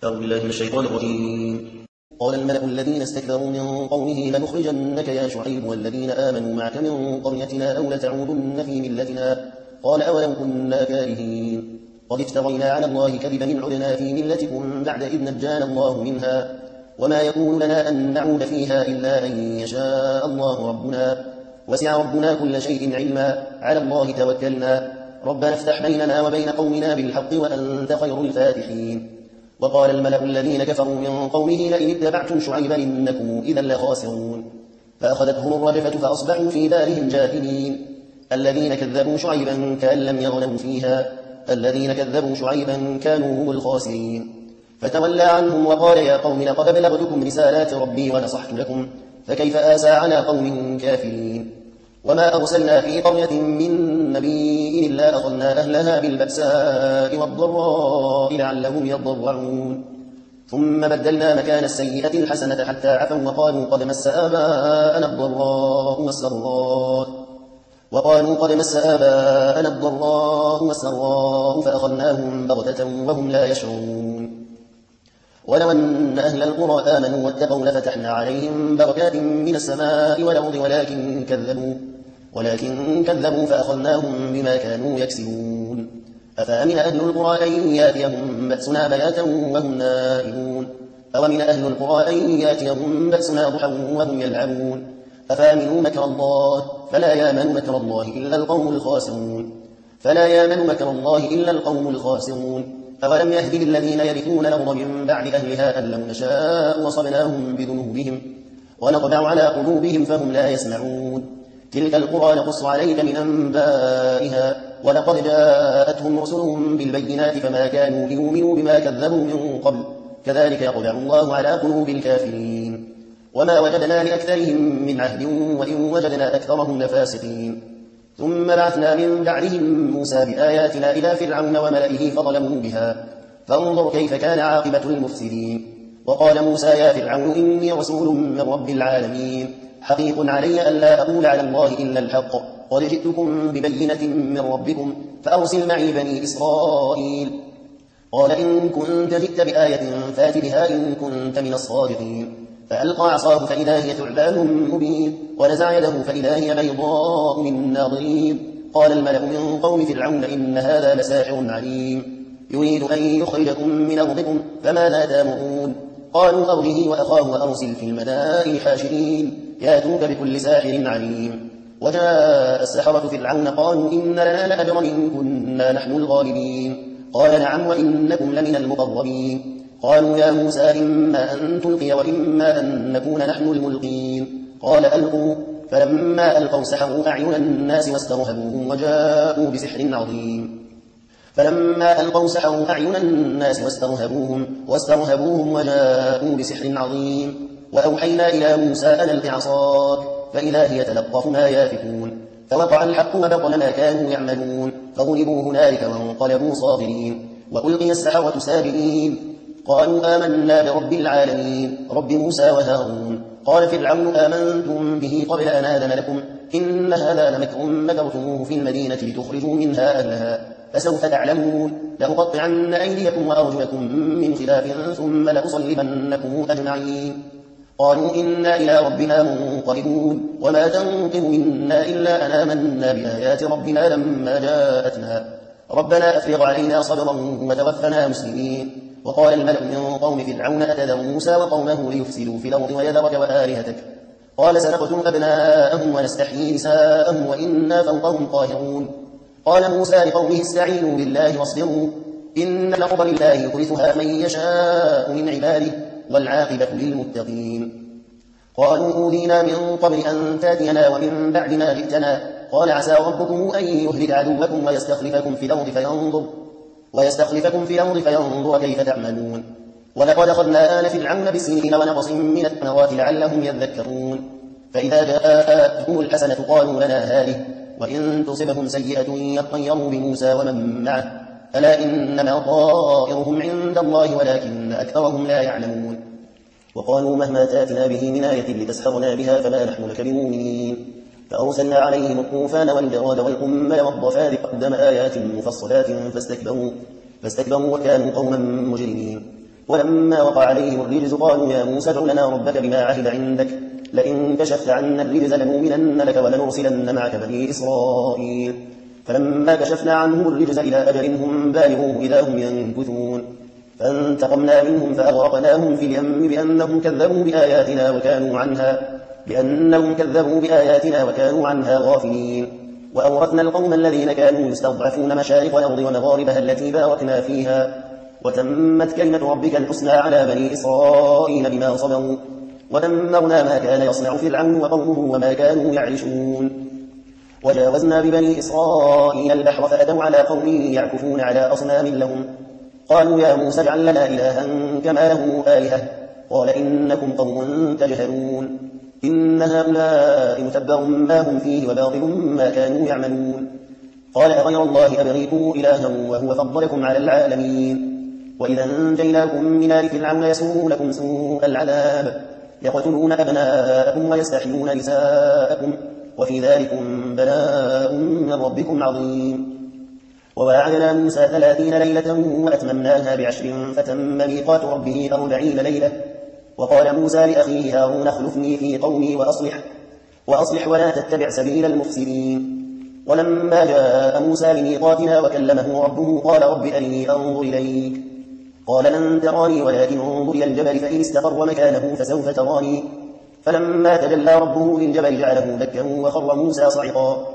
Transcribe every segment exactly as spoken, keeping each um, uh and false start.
أعوذ بالله من الشيطان الرجيم. قال الملأ الذين استكبروا من قومه لنخرجنك يا شعيب والذين آمنوا معك من قريتنا أو لتعودن في ملتنا. قال أولو كنا كارهين قد افترينا على الله كذبا إن عدنا في ملتكم بعد إذ نجانا الله منها وما يكون لنا أن نعود فيها إلا أن يشاء الله ربنا وسع ربنا كل شيء علما على الله توكلنا ربنا افتح بيننا وبين قومنا بالحق وأنت خير الفاتحين. وقال الملأ الذين كفروا من قومه لئن اتبعتم شعيبا إنكم إذا لخاسرون فأخذتهم الرجفة فأصبحوا في دارهم جاثمين. الذين كذبوا شعيبا كأن لم يغنوا فيها الذين كذبوا شعيبا كانوا هم الخاسرين. فتولى عنهم وقال يا قوم لقد بلغتكم رسالات ربي ونصحت لكم فكيف آسى على قوم كافرين. وما أرسلنا في قرية من نبي إلا أخذنا أهلها بالبأساء والضراء لعلهم يضرعون ثم بدلنا مكان السيئة الحسنة حتى عفوا وقالوا قد مس آباءنا الضراء والسراء وقالوا قد مس آباءنا الضراء والسراء فأخذناهم بغتة وهم لا يشعرون. ولو أن أهل القرى آمنوا واتقوا لفتحنا عليهم بركات من السماء والأرض ولكن كذبوا ولكن كذبوا فأخذناهم بما كانوا يكسبون. أفأمن أهل القرى أن يأتيهم بأسنا بياتا وهم نائمون أومن أهل القرى أن يأتيهم بأسنا ضحى وهم يلعبون أفأمنوا مكر الله فلا يامن مكر الله إلا القوم الخاسرون فلا يامن مكر الله إلا القوم الخاسرون. أولم يهد للذين يرثون الأرض من بعد أهلها أن لو نشاء وصبناهم بذنوبهم ونطبع على قلوبهم فهم لا يسمعون. تلك القرى نقص عليك من أنبائها ولقد جاءتهم رسلهم بالبينات فما كانوا ليؤمنوا بما كذبوا من قبل كذلك يطبع الله على قلوب الكافرين. وما وجدنا لأكثرهم من عهد وإن وجدنا أكثرهم لفاسقين. ثم بعثنا من بعدهم موسى بآياتنا إلى فرعون وملئه فظلموا بها فانظر كيف كان عاقبة المفسدين. وقال موسى يا فرعون إني رسول من رب العالمين حقيق علي ألا أقول على الله إلا الحق قد جئتكم ببينة من ربكم فأرسل معي بني إسرائيل. قال إن كنت جئت بآية فات بها إن كنت من الصادقين. فألقى عصاه فإذا هي ثعبان مبين ونزع يده فإذا هي بيضاء للناظرين. قال الملأ من قوم فرعون إن هذا لساحر عليم يريد أن يخرجكم من أرضكم فماذا تأمرون. قالوا أرجه وأخاه وأرسل في المدائن حاشرين ياتوك بكل ساحر عليم. وجاء السحرة فرعون قالوا إن لنا لأجرا إن كنا نحن الغالبين. قال نعم وإنكم لمن المقربين. قالوا يا موسى إما أن تلقي وإما أن نكون نحن الملقين. قال ألقوا فلما ألقوا سحروا أعين الناس واسترهبوهم وجاءوا بسحر عظيم فلما ألقوا سحروا أعين الناس واسترهبوهم, واسترهبوهم وجاءوا بسحر عظيم. وأوحينا إلى موسى أن ألق عصاك فإذا هي تلقف ما يافكون فوقع الحق وبطل ما كانوا يعملون فغلبوا هنالك وانقلبوا صاغرين. وألقي السحرة ساجدين قالوا آمنا برب العالمين رب موسى وهارون. قال فرعون آمنتم به قبل أن آذن لكم إن هذا لمكر مكرتموه في المدينة لتخرجوا منها أهلها فسوف تعلمون لأقطعن أيديكم وأرجلكم من خلاف ثم لأصلبنكم أجمعين. قالوا إنا إلى ربنا منقلبون وما تنقم منا إلا أن آمنا بآيات ربنا لما جاءتنا ربنا أفرغ علينا صبرا وتوفنا مسلمين. وقال الملأ من قوم فرعون أتذر موسى وقومه ليفسدوا في الأرض ويذرك وآلهتك قال سنقتل أبناءهم ونستحيي نساءهم وإنا فوقهم قاهرون. قال موسى لقومه استعينوا بالله واصبروا إن الأرض لله يورثها من يشاء من عباده والعاقبة للمتقين. قالوا أوذينا من قبل أن تاتينا ومن بعد ما جئتنا قال عسى ربكم أن يهلك عدوكم ويستخلفكم في الأرض فينظر ويستخلفكم في الأرض فينظر كيف تعملون. ولقد أخذنا آل فرعون بالسنين ونقص من الثمرات لعلهم يذكرون. فإذا جاءتهم الحسنة قالوا لنا هذه وإن تصبهم سيئة يطيروا بموسى ومن معه ألا إنما طائرهم عند الله ولكن أكثرهم لا يعلمون. وقالوا مهما تأتنا به من آية لتسحرنا بها فما نحن لك بمؤمنين. فأرسلنا عليهم الطوفان والجراد والقمل والضفادع قدم آيات مفصلات فاستكبروا, فاستكبروا وكانوا قوما مجرمين. ولما وقع عليهم الرجز قالوا يا موسى ادع لنا ربك بما عهد عندك لئن كشفت عنا الرجز لنؤمنن لك ولنرسلن معك بني إسرائيل فلما كشفنا عنهم الرجز إلى أجل هم بالغوه إذا هم ينكثون فانتقمنا منهم فأغرقناهم في اليم بأنهم كذبوا بآياتنا وكانوا عنها بأنهم كذبوا بآياتنا وكانوا عنها غافلين وأورثنا القوم الذين كانوا يستضعفون مشارق الأرض ومغاربها التي باركنا فيها وتمت كلمة ربك الحسنى على بني إسرائيل بما صبروا ودمرنا ما كان يصنع فرعون وقومه وما كانوا يعرشون وجاوزنا ببني إسرائيل البحر فأتوا على قوم يعكفون على أصنام لهم قالوا يا موسى اجعل لنا إلها كما له آلهة قال إنكم قوم تجهلون إن هؤلاء متبر ما هم فيه وباطل ما كانوا يعملون قال أغير الله أبغيكم إلها وهو فضلكم على العالمين وإذا أنجيناكم من آل فرعون يسومونكم سوء العذاب يقتلون أبناءكم ويستحيون نساءكم وفي ذلكم بلاء من ربكم عظيم وواعدنا موسى ثلاثين ليلة وأتممناها بعشر فتم ميقات ربه أربعين ليلة وقال موسى لأخيه هارون اخلفني في قومي وأصلح, وأصلح ولا تتبع سبيل المفسدين ولما جاء موسى لميقاتنا وكلمه ربه قال رب أرني أنظر إليك قال لن تراني ولكن انظر إلى الجبل فإن استقر مكانه فسوف تراني فلما تجلى ربه للجبل جعله دكا وخر موسى صعقا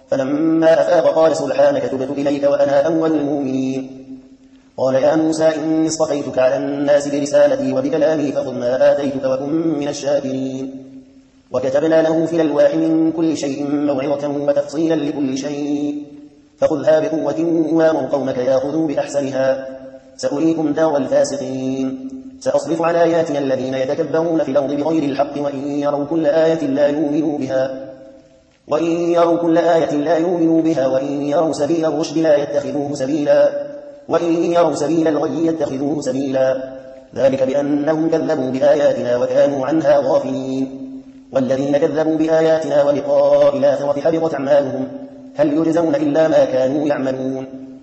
فلما أفاق قال سبحانك تبت إليك وأنا أول المؤمنين قال يا موسى إني اصطفيتك على الناس برسالتي وبكلامي فخذ ما آتيتك وكن من الشاكرين وكتبنا له في الألواح من كل شيء موعظة وتفصيلا لكل شيء فخذها بقوة وامر قومك يأخذوا بأحسنها سأريكم دار الفاسقين سأصرف عن آياتي الذين يتكبرون في الأرض بغير الحق وإن يروا كل آية لا يؤمنوا بها وإن يروا كل آية لا يؤمنوا بها وإن يروا سبيل الرشد لا يتخذوه سبيلا وإن يروا سبيل الغي يتخذوه سبيلا ذلك بأنهم كذبوا بآياتنا وكانوا عنها غافلين والذين كذبوا بآياتنا ولقاء الآخرة حبطت أعمالهم هل يجزون إلا ما كانوا يعملون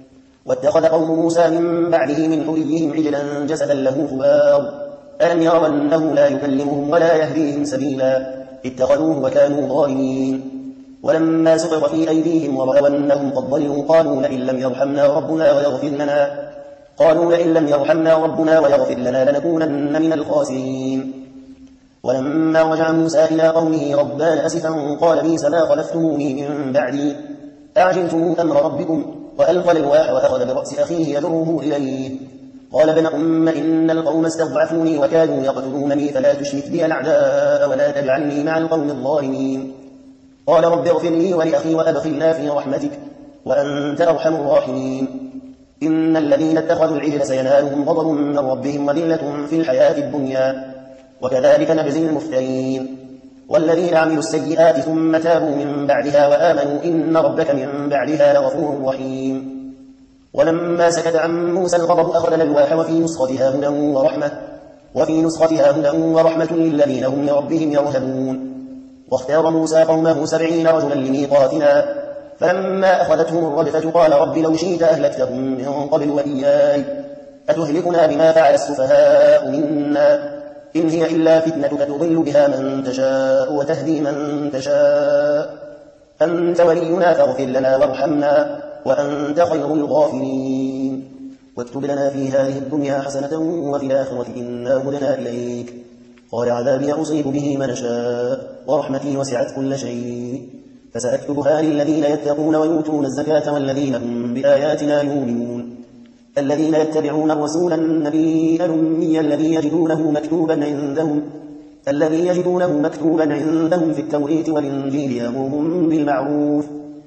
واتخذ قوم موسى من بعده من حليهم عجلا جسدا له خوار ألم يروا أنه لا يكلمهم ولا يهديهم سبيلا اتخذوه وكانوا ظالمين ولما سقط في أيديهم ورأوا أنهم قد ضلوا قالوا لئن لم يرحمنا ربنا ويغفر لنا قالوا لئن لم يرحمنا ربنا ويغفر لنا لنكونن من الخاسرين ولما رجع موسى إلى قومه غضبان أسفا قال بئس ما خلفتموني من بعدي أعجلتم أمر ربكم وألقى الألواح وأخذ برأس أخيه يجره إليه قال ابن أم إن القوم استضعفوني وكانوا يقتلونني فلا تشمت بي الأعداء ولا تجعلني مع القوم الظالمين قال رب اغفر لي ولأخي وأدخلنا في رحمتك وأنت أرحم الراحمين إن الذين اتخذوا العجل سينالهم غضب من ربهم وذلة في الحياة الدنيا وكذلك نجزي المفترين والذين عملوا السيئات ثم تابوا من بعدها وآمنوا إن ربك من بعدها لغفور رحيم ولما سكت عن موسى الغضب أخذ الألواح وفي نسختها هدى ورحمة وفي نسختها هدى ورحمة للذين هم لربهم يرهبون واختار موسى قومه سبعين رجلا لميقاتنا فلما أخذتهم الرجفة قال رب لو شئت أهلكتهم من قبل وإياي أتهلكنا بما فعل السفهاء منا إن هي إلا فتنتك تضل بها من تشاء وتهدي من تشاء أنت ولينا فاغفر لنا وارحمنا وأنت خير الغافرين واكتب لنا في هذه الدنيا حسنة وفي الآخرة إنا هدنا إليك قال عذابي أصيب به من شاء ورحمتي وسعت كل شيء فسأكتبها للذين يتقون ويؤتون الزكاة والذين هم بآياتنا يؤمنون الذين يتبعون الرسول النبي الأمي الذي يجدونه مكتوبا عندهم الذي يجدونه مكتوبا عندهم في التوريث والإنجيل يأمرهم بالمعروف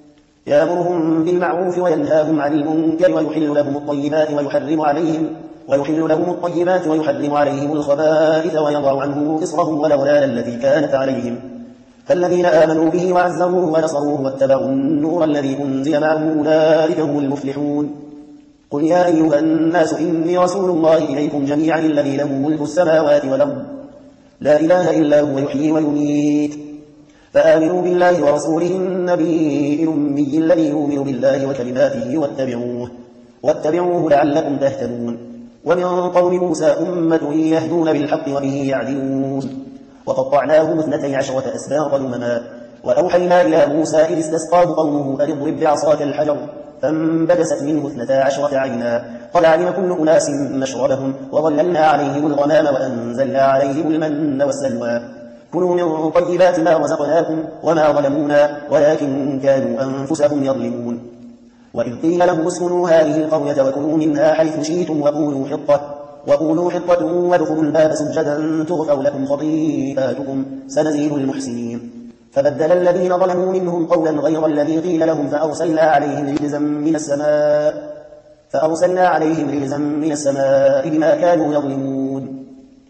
يأمرهم بالمعروف وينهاهم عن المنكر ويحل لهم الطيبات ويحرم عليهم ويحل لهم الطيبات ويحرم عليهم الخبائث ويضع عنهم إصرهم والأغلال التي كانت عليهم فالذين آمنوا به وعزروه ونصروه واتبعوا النور الذي أنزل معه أولئك هم المفلحون قل يا أيها الناس إني رسول الله إليكم جميعا الذي له ملك السماوات والأرض لا إله إلا هو يحيي ويميت فآمنوا بالله ورسوله النبي الأمي الذي يؤمن بالله وكلماته واتبعوه واتبعوه لعلكم تهتدون ومن قوم موسى أمة يهدون بالحق وبه يعدلون وقطعناهم اثنتي عشرة أسباطا أمما وأوحينا إلى موسى إذ استسقاه قومه أن اضرب بعصاك الحجر فانبجست منه اثنتا عشرة عينا قد علم كل أناس مشربهم وظللنا عليهم الغمام وأنزلنا عليهم المن والسلوى كلوا من طيبات ما رزقناكم وما ظلمونا ولكن كانوا أنفسهم يظلمون وإذ قيل لهم اسكنوا هذه القرية وكلوا منها حيث شئتم وقولوا حطة وقولوا حطة وادخلوا الباب سجدا تغفر لكم خطيئاتكم سنزيد المحسنين فبدل الذين ظلموا منهم قولا غير الذي قيل لهم فأرسلنا عليهم رجزا من السماء فأرسلنا عليهم رجزا من السماء بما كانوا يظلمون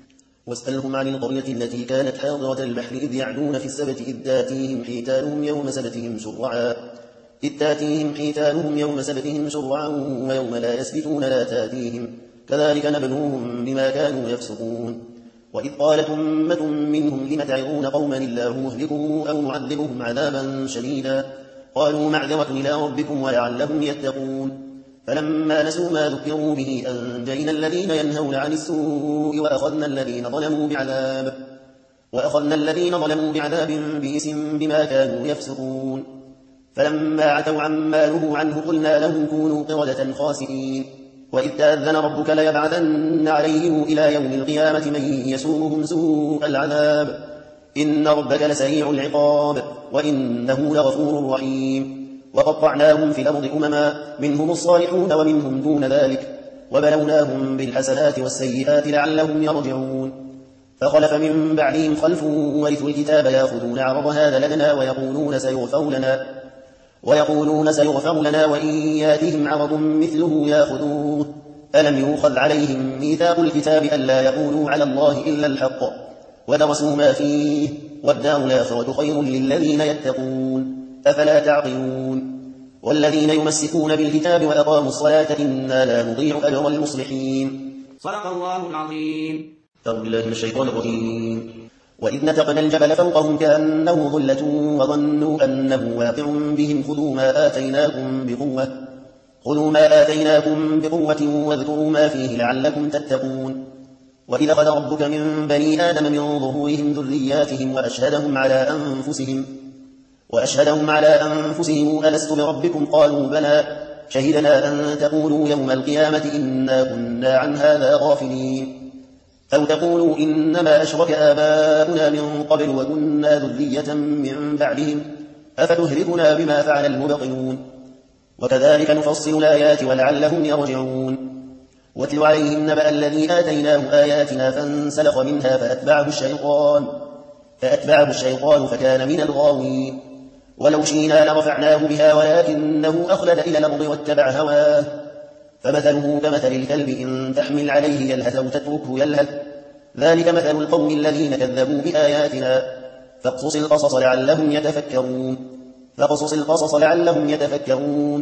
واسألهم عن القرية التي كانت حاضرة البحر إذ يعدون في السبت إذ تاتيهم حيتانهم يوم سبتهم شرعا إذ تاتيهم حيتانهم يوم سبتهم شرعا ويوم لا يسبتون لا تاتيهم كذلك نبلوهم بما كانوا يفسقون وإذ قالت أمة منهم لم تعظون قوما الله مهلكهم أو معذبهم عذابا شديدا قالوا معذرة إلى ربكم ولعلهم يتقون فلما نسوا ما ذكروا به أنجينا الذين ينهون عن السوء وأخذنا الذين ظلموا بعذاب وأخذنا الذين ظلموا بعذاب بئس بما كانوا يفسقون فلما عتوا عما نهوا عنه قلنا لهم كونوا قردة خاسئين وإذ تأذن ربك ليبعثن عليهم إلى يوم القيامة من يسومهم سوء العذاب إن ربك لسريع العقاب وإنه لغفور رحيم وقطعناهم في الأرض أمما منهم الصالحون ومنهم دون ذلك وبلوناهم بالحسنات والسيئات لعلهم يرجعون فخلف من بعدهم خلف ورثوا الكتاب يأخذون عرض هذا الأدنى ويقولون سيغفر لنا ويقولون سيغفر لنا وإن ياتهم عرض مثله يأخذوه ألم يؤخذ عليهم ميثاق الكتاب ألا يقولوا على الله إلا الحق ودرسوا ما فيه والدار الآخرة خير للذين يتقون أفلا تعقلون والذين يمسكون بالكتاب وأقاموا الصلاة إنا لا نضيع أجر المصلحين صدق الله العظيم. أعوذ بالله من الشيطان الرجيم. وإذ نتقنا الجبل فوقهم كأنه ظلة وظنوا أنه واقع بهم خذوا ما آتيناكم بقوة خذوا ما آتيناكم بقوة واذكروا ما فيه لعلكم تتقون وإذا أخذ ربك من بني آدم من ظهورهم ذرياتهم وأشهدهم على أنفسهم وأشهدهم على أنفسهم ألست بربكم قالوا بلى شهدنا أن تقولوا يوم القيامة إنا كنا عن هذا غافلين أو تقولوا إنما أشرك آباؤنا من قبل وكنا ذرية من بعدهم أفتهلكنا بما فعل المبطلون وكذلك نفصل الآيات ولعلهم يرجعون واتل عليهم نبأ الذي آتيناه آياتنا فانسلخ منها فأتبعه الشيطان فأتبعه الشيطان فكان من الغاوين ولو شئنا لرفعناه بها ولكنه أخلد إلى الأرض واتبع هواه فمثله كمثل الكلب إن تحمل عليه يلهث أو تتركه يلهث ذلك مثل القوم الذين كذبوا بآياتنا فاقصص القصص لعلهم يتفكرون فاقصص القصص لعلهم يتفكرون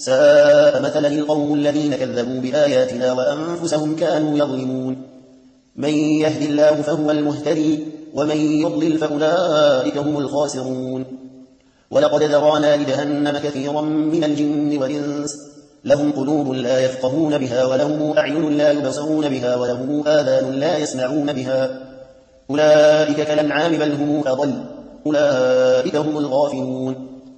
ساء مثلا القوم الذين كذبوا بآياتنا وأنفسهم كانوا يظلمون من يهد الله فهو المهتدي ومن يضلل فأولئك هم الخاسرون ولقد ذرانا لجهنم كثيرا من الجن والإنس لهم قلوب لا يفقهون بها ولهم أعين لا يبصرون بها ولهم آذان لا يسمعون بها أولئك كالأنعام بل هم أضل أولئك هم الغافلون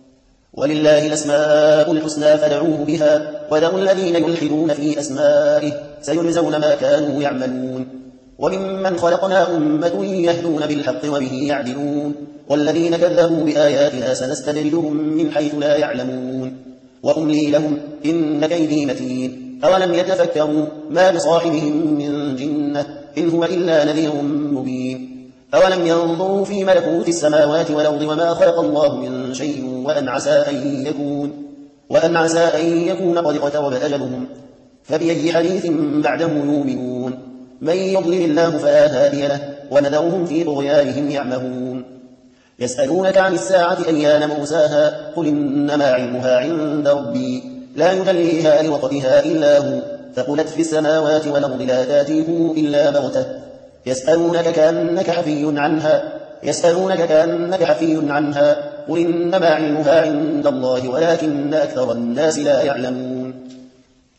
ولله الأسماء الحسنى فادعوه بها وذروا الذين يلحدون في أسمائه سيجزون ما كانوا يعملون وممن خلقنا أمة يهدون بالحق وبه يعدلون والذين كذبوا بآياتنا سنستدرجهم من حيث لا يعلمون وأملي لهم إن كيدي متين أولم يتفكروا ما بصاحبهم من جنة إن هو إلا نذير مبين أولم ينظروا في ملكوت السماوات والأرض وما خلق الله من شيء وأن عسى أن يكون وأن عسى أن يكون قد اقترب أجلهم فبأي حديث بعده يؤمنون من يضلل الله فلا هادي له ونذرهم في طغيانهم يعمهون يسألونك عن الساعة أيان مرساها قل إنما علمها عند ربي لا يجليها لوقتها إلا هو ثقلت في السماوات والأرض لا تأتيكم إلا بغتة يسألونك كأنك حفي عنها يسألونك كأنك حفي عنها قل إنما علمها عند الله ولكن أكثر الناس لا يعلمون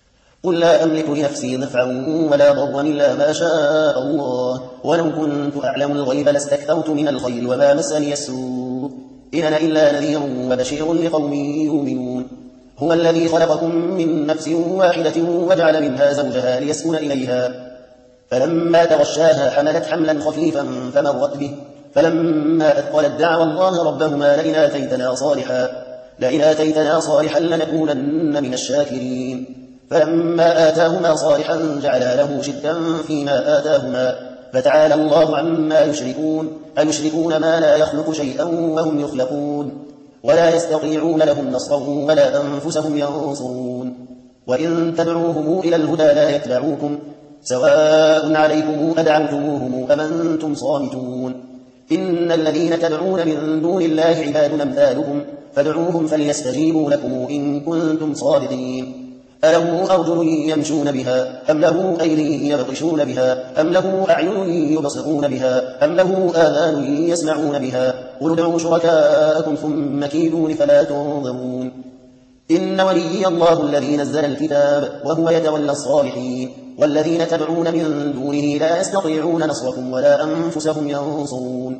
قل لا أملك لنفسي نفعا ولا ضرا إلا ما شاء الله ولو كنت أعلم الغيب لاستكثرت من الخير وما مسني السوء إن أنا إلا نذير وبشير لقوم يؤمنون هو الذي خلقكم من نفس واحدة وجعل منها زوجها ليسكن إليها فلما تغشاها حملت حملا خفيفا فمرت به فلما أثقلت دعوا الله ربهما لئن آتيتنا صالحا لئن آتيتنا صالحا لنكونن من الشاكرين فلما آتاهما صالحا جعلا له شركا فيما آتاهما فتعالى الله عما يشركون أيشركون ما لا يخلق شيئا وهم يخلقون ولا يستطيعون لهم نصرا ولا أنفسهم ينصرون وإن تدعوهم إلى الهدى لا يتبعوكم سواء عليكم أدعوتموهم أم أنتم صامتون إن الذين تدعون من دون الله عباد أمثالكم فادعوهم فليستجيبوا لكم إن كنتم صادقين ألهم أرجل يمشون بها أم له أيدي يبطشون بها أم له أعين يبصرون بها أم له آذان يسمعون بها قل ادعوا شركاءكم ثم كيدون فلا تنظرون إن وليي الله الذي نزل الكتاب وهو يتولى الصالحين والذين تدعون من دونه لا يستطيعون نصركم ولا أنفسهم ينصرون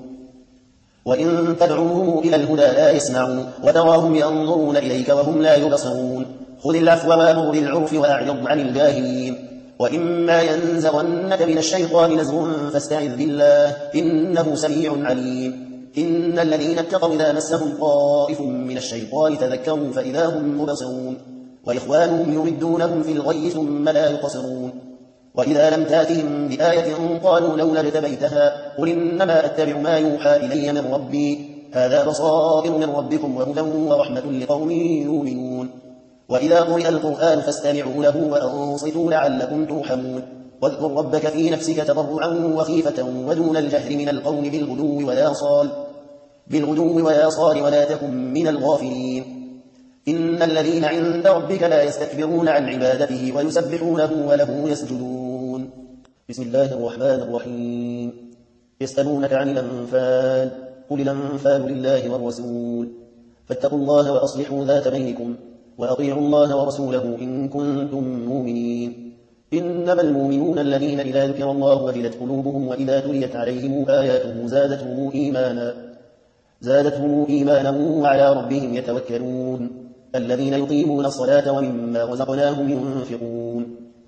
وإن تدعوهم إلى الهدى لا يسمعون وتراهم ينظرون إليك وهم لا يبصرون خذ العفو وامر بالعرف وأعرض عن الجاهلين وإما ينزغنك من الشيطان نزغ فاستعذ بالله إنه سميع عليم إن الذين اتقوا إذا مسهم طائف من الشيطان تذكروا فإذا هم مبصرون وإخوانهم يمدونهم في الغي ثم لا يقصرون وإذا لم تاتهم بآية قالوا لولا اجتبيتها قل إنما أتبع ما يوحى إلي من ربي هذا بصائر من ربكم وهدى ورحمة لقوم يؤمنون وإذا قرئ القرآن فاستمعوا له وأنصتوا لعلكم ترحمون واذكر ربك في نفسك تضرعا وخيفة ودون الجهر من القول بالغدو والآصال بالغدو والآصال ولا تكن من الغافلين إن الذين عند ربك لا يستكبرون عن عبادته ويسبحونه وله يسجدون بسم الله الرحمن الرحيم يسألونك عن الأنفال قل الأنفال لله والرسول فاتقوا الله وأصلحوا ذات بينكم وأطيعوا الله ورسوله إن كنتم مؤمنين إنما المؤمنون الذين إذا ذكر الله وجلت قلوبهم وإذا تليت عليهم آياته زادتهم إيمانا زادتهم إيمانا وعلى ربهم يتوكلون الذين يقيمون الصلاة ومما رزقناهم ينفقون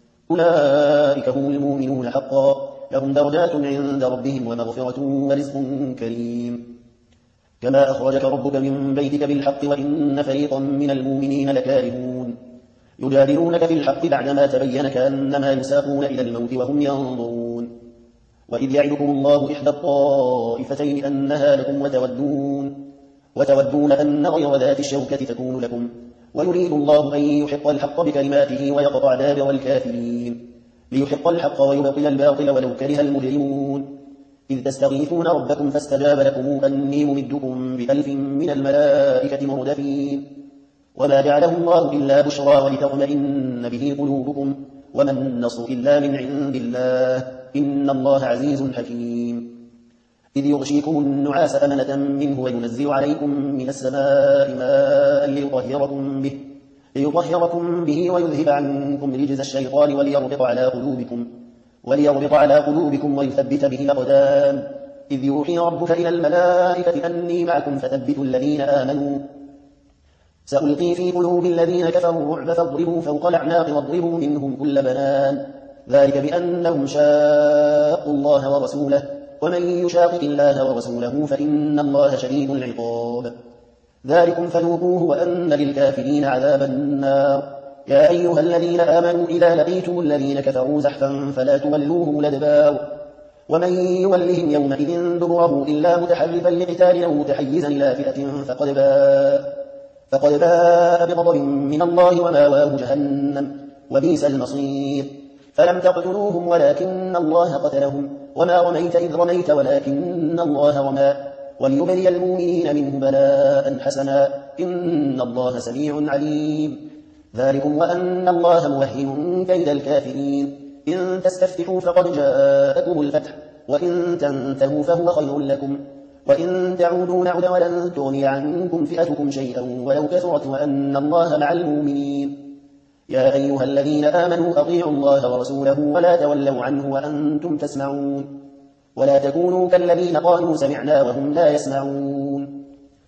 أولئك هم المؤمنون حقا لهم درجات عند ربهم ومغفرة ورزق كريم كما أخرجك ربك من بيتك بالحق وإن فريقا من المؤمنين لكارهون يجادلونك في الحق بعدما تبين كأنما يساقون إلى الموت وهم ينظرون وإذ يعدكم الله إحدى الطائفتين أنها لكم وتودون وتودون أن غير ذات الشوكة تكون لكم ويريد الله أن يحق الحق بكلماته ويقطع دابر الكافرين ليحق الحق ويبطل الباطل ولو كره المجرمون إذ تستغيثون ربكم فاستجاب لكم أني ممدكم بألف من الملائكة مردفين وما جعله الله إلا بشرى ولتطمئن به قلوبكم وما النصر إلا من عند الله إن الله عزيز حكيم إذ يغشيكم النعاس أمنة منه وينزل عليكم من السماء ماء ليطهركم به ليطهركم به ويذهب عنكم رجز الشيطان وليربط على قلوبكم وليربط على قلوبكم ويثبت به الأقدام إذ يوحي ربك إلى الملائكة أني معكم فثبتوا الذين آمنوا سألقي في قلوب الذين كفروا الرعب فاضربوا فوق الأعناق واضربوا منهم كل بنان ذلك بأنهم شاقوا الله ورسوله ومن يشاقق الله ورسوله فإن الله شديد العقاب ذلكم فذوقوه وأن للكافرين عذاب النار يا أيها الذين آمنوا إذا لقيتم الذين كفروا زحفا فلا تولوهم الأدبار ومن يولهم يومئذ دبره إلا متحرفا لقتال أو متحيزا إلى فئة فقد باء فقد باء بغضب من الله وماواه جهنم وبئس المصير فلم تقتلوهم ولكن الله قتلهم وما رميت إذ رميت ولكن الله رمى وليبلي المؤمنين منه بلاء حسنا إن الله سميع عليم ذلكم وأن الله موهن كيد الكافرين إن تستفتحوا فقد جاءكم الفتح وإن تنتهوا فهو خير لكم وإن تعودوا نعد ولن تغني عنكم فئتكم شيئا ولو كثرت وأن الله مع المؤمنين يا أيها الذين آمنوا أطيعوا الله ورسوله ولا تولوا عنه وأنتم تسمعون ولا تكونوا كالذين قالوا سمعنا وهم لا يسمعون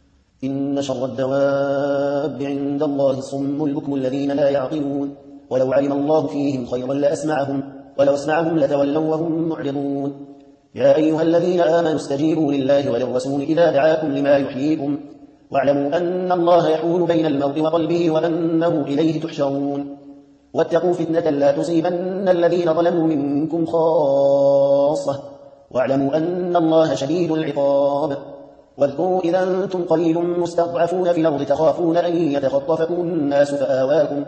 إن شر الدواب عند الله الصم البكم الذين لا يعقلون ولو علم الله فيهم خيرا لأسمعهم ولو اسمعهم لتولوا وهم معرضون يا أيها الذين آمنوا استجيبوا لله وللرسول إذا دعاكم لما يحييكم واعلموا أن الله يحول بين المرء وقلبه وأنه إليه تحشرون واتقوا فتنة لا تصيبن الذين ظلموا منكم خاصة واعلموا أن الله شديد العقاب واذكروا إذا أنتم قليل مستضعفون في الأرض تخافون أن يتخطفكم الناس فآواكم,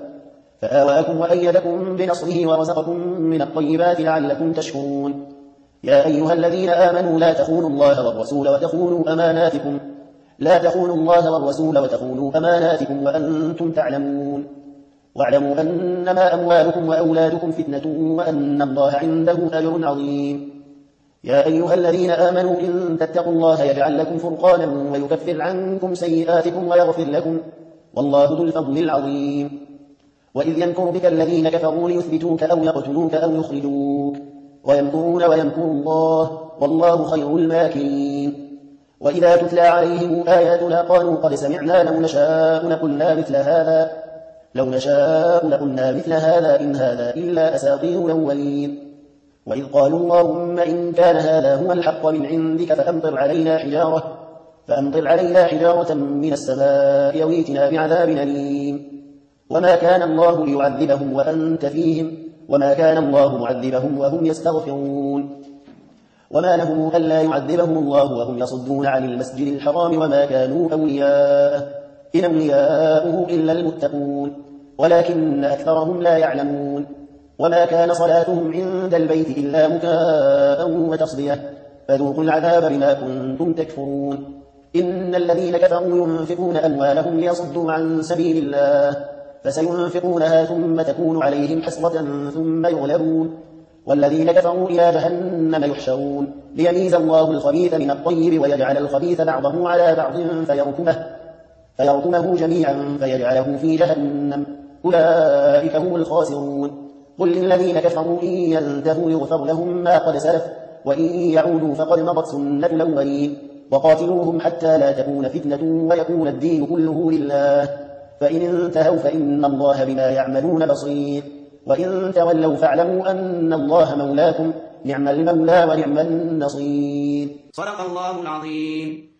فآواكم وأيدكم بنصره ورزقكم من الطيبات لعلكم تشكرون يا أيها الذين آمنوا لا تخونوا الله والرسول وتخونوا أماناتكم لا تخونوا الله والرسول وتخونوا أماناتكم وأنتم تعلمون واعلموا أنما أموالكم وأولادكم فتنة وأن الله عنده أجر عظيم يا أيها الذين آمنوا إن تتقوا الله يجعل لكم فرقانا ويكفر عنكم سيئاتكم ويغفر لكم والله ذو الفضل العظيم وإذ يمكر بك الذين كفروا ليثبتوك أو يقتلوك أو يخرجوك ويمكرون ويمكر الله والله خير الماكرين وإذا تتلى عليهم آياتنا قالوا قد سمعنا لو نشاء لقلنا مثل هذا لو نشاء لقلنا مثل هذا إن هذا إلا أساطير الأولين وإذ قالوا اللهم إن كان هذا هو الحق من عندك فأمطر علينا حجارة فأمطر علينا حجارة من السماء أو ائتنا بعذاب أليم وما كان الله ليعذبهم وأنت فيهم وما كان الله معذبهم وهم يستغفرون وما لهم ألا يعذبهم الله وهم يصدون عن المسجد الحرام وما كانوا أولياءه إن أولياؤه إلا المتقون ولكن أكثرهم لا يعلمون وما كان صلاتهم عند البيت إلا مكاء وتصدية فذوقوا العذاب بما كنتم تكفرون إن الذين كفروا ينفقون أموالهم ليصدوا عن سبيل الله فسينفقونها ثم تكون عليهم حسرة ثم يغلبون والذين كفروا إلى جهنم يحشرون ليميز الله الخبيث من الطيب ويجعل الخبيث بعضه على بعض فيركمه, فيركمه جميعا فيجعله في جهنم أولئك هم الخاسرون قل للذين كفروا إن ينتهوا يغفر لهم ما قد سلف وإن يعودوا فقد مضت سنة الأولين وقاتلوهم حتى لا تكون فتنة ويكون الدين كله لله فإن انتهوا فإن الله بما يعملون بصير وإن تولوا فاعلموا أن الله مولاكم نعم المولى ونعم النصير صدق الله العظيم.